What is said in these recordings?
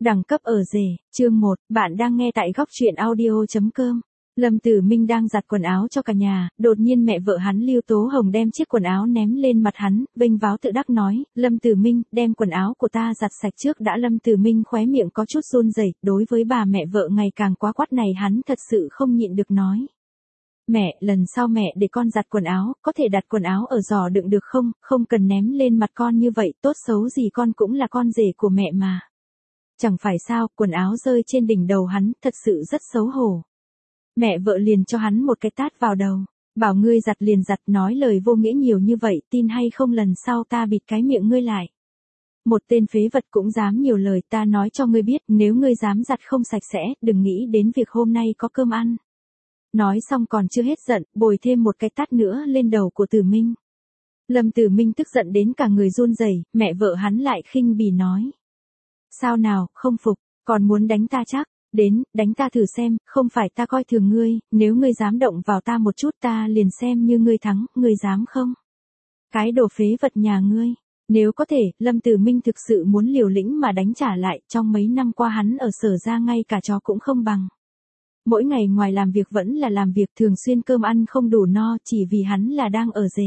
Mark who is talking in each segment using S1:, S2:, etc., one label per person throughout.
S1: Đẳng cấp ở rể, chương 1, bạn đang nghe tại góc truyện audio.com. Lâm Tử Minh đang giặt quần áo cho cả nhà, đột nhiên mẹ vợ hắn Lưu Tố Hồng đem chiếc quần áo ném lên mặt hắn, vênh váo tự đắc nói, Lâm Tử Minh, đem quần áo của ta giặt sạch trước đã. Lâm Tử Minh khóe miệng có chút run rẩy, đối với bà mẹ vợ ngày càng quá quắt này hắn thật sự không nhịn được nói. Mẹ, lần sau mẹ để con giặt quần áo, có thể đặt quần áo ở giỏ đựng được không, không cần ném lên mặt con như vậy, tốt xấu gì con cũng là con rể của mẹ mà. Chẳng phải sao, quần áo rơi trên đỉnh đầu hắn, thật sự rất xấu hổ. Mẹ vợ liền cho hắn một cái tát vào đầu, bảo ngươi giặt liền giặt, nói lời vô nghĩa nhiều như vậy, tin hay không lần sau ta bịt cái miệng ngươi lại. Một tên phế vật cũng dám nhiều lời, ta nói cho ngươi biết, nếu ngươi dám giặt không sạch sẽ, đừng nghĩ đến việc hôm nay có cơm ăn. Nói xong còn chưa hết giận, bồi thêm một cái tát nữa lên đầu của Tử Minh. Lâm Tử Minh tức giận đến cả người run rẩy, mẹ vợ hắn lại khinh bỉ nói. Sao nào, không phục, còn muốn đánh ta chắc, đến, đánh ta thử xem, không phải ta coi thường ngươi, nếu ngươi dám động vào ta một chút ta liền xem như ngươi thắng, ngươi dám không? Cái đồ phế vật nhà ngươi, nếu có thể, Lâm Tử Minh thực sự muốn liều lĩnh mà đánh trả lại, trong mấy năm qua hắn ở Sở ra ngay cả chó cũng không bằng. Mỗi ngày ngoài làm việc vẫn là làm việc, thường xuyên cơm ăn không đủ no, chỉ vì hắn là đang ở rể.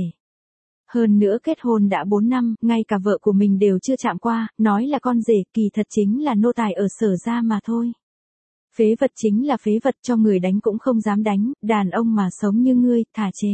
S1: Hơn nữa kết hôn đã 4 năm, ngay cả vợ của mình đều chưa chạm qua, nói là con rể, kỳ thật chính là nô tài ở Sở ra mà thôi. Phế vật chính là phế vật, cho người đánh cũng không dám đánh, đàn ông mà sống như ngươi, thả chế.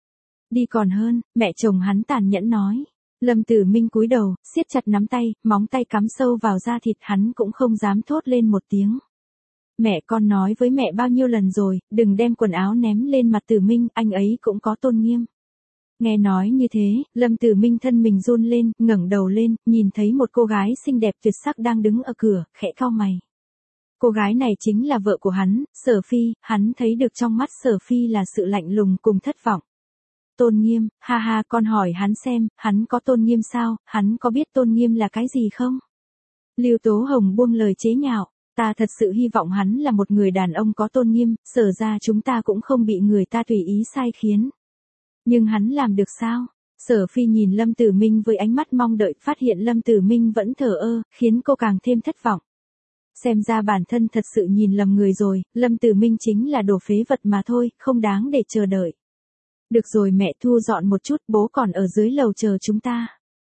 S1: Đi còn hơn, mẹ chồng hắn tàn nhẫn nói. Lâm Tử Minh cúi đầu, siết chặt nắm tay, móng tay cắm sâu vào da thịt, hắn cũng không dám thốt lên một tiếng. Mẹ, con nói với mẹ bao nhiêu lần rồi, đừng đem quần áo ném lên mặt Tử Minh, anh ấy cũng có tôn nghiêm. Nghe nói như thế, Lâm Tử Minh thân mình run lên, ngẩng đầu lên, nhìn thấy một cô gái xinh đẹp tuyệt sắc đang đứng ở cửa, khẽ cau mày. Cô gái này chính là vợ của hắn, Sở Phi, hắn thấy được trong mắt Sở Phi là sự lạnh lùng cùng thất vọng. Tôn nghiêm, ha ha, con hỏi hắn xem, hắn có tôn nghiêm sao, hắn có biết tôn nghiêm là cái gì không? Lưu Tố Hồng buông lời chế nhạo. Ta thật sự hy vọng hắn là một người đàn ông có tôn nghiêm, Sở ra chúng ta cũng không bị người ta tùy ý sai khiến. Nhưng hắn làm được sao? Sở Phi nhìn Lâm Tử Minh với ánh mắt mong đợi, phát hiện Lâm Tử Minh vẫn thờ ơ, khiến cô càng thêm thất vọng. Xem ra bản thân thật sự nhìn lầm người rồi, Lâm Tử Minh chính là đồ phế vật mà thôi, không đáng để chờ đợi. Được rồi mẹ, thu dọn một chút, bố còn ở dưới lầu chờ chúng ta.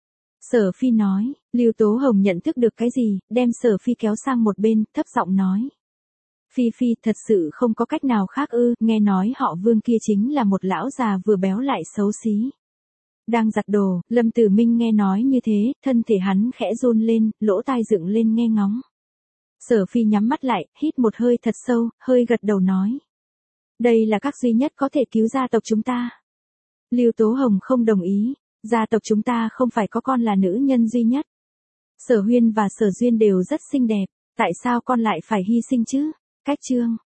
S1: Sở Phi nói, Lưu Tố Hồng nhận thức được cái gì, đem Sở Phi kéo sang một bên, thấp giọng nói. Phi Phi, thật sự không có cách nào khác ư, nghe nói họ Vương kia chính là một lão già vừa béo lại xấu xí. Đang giặt đồ, Lâm Tử Minh nghe nói như thế, thân thể hắn khẽ run lên, lỗ tai dựng lên nghe ngóng. Sở Phi nhắm mắt lại, hít một hơi thật sâu, hơi gật đầu nói. Đây là cách duy nhất có thể cứu gia tộc chúng ta. Lưu Tố Hồng không đồng ý. Gia tộc chúng ta không phải có con là nữ nhân duy nhất. Sở Huyên và Sở Duyên đều rất xinh đẹp, tại sao con lại phải hy sinh chứ? Cách chương.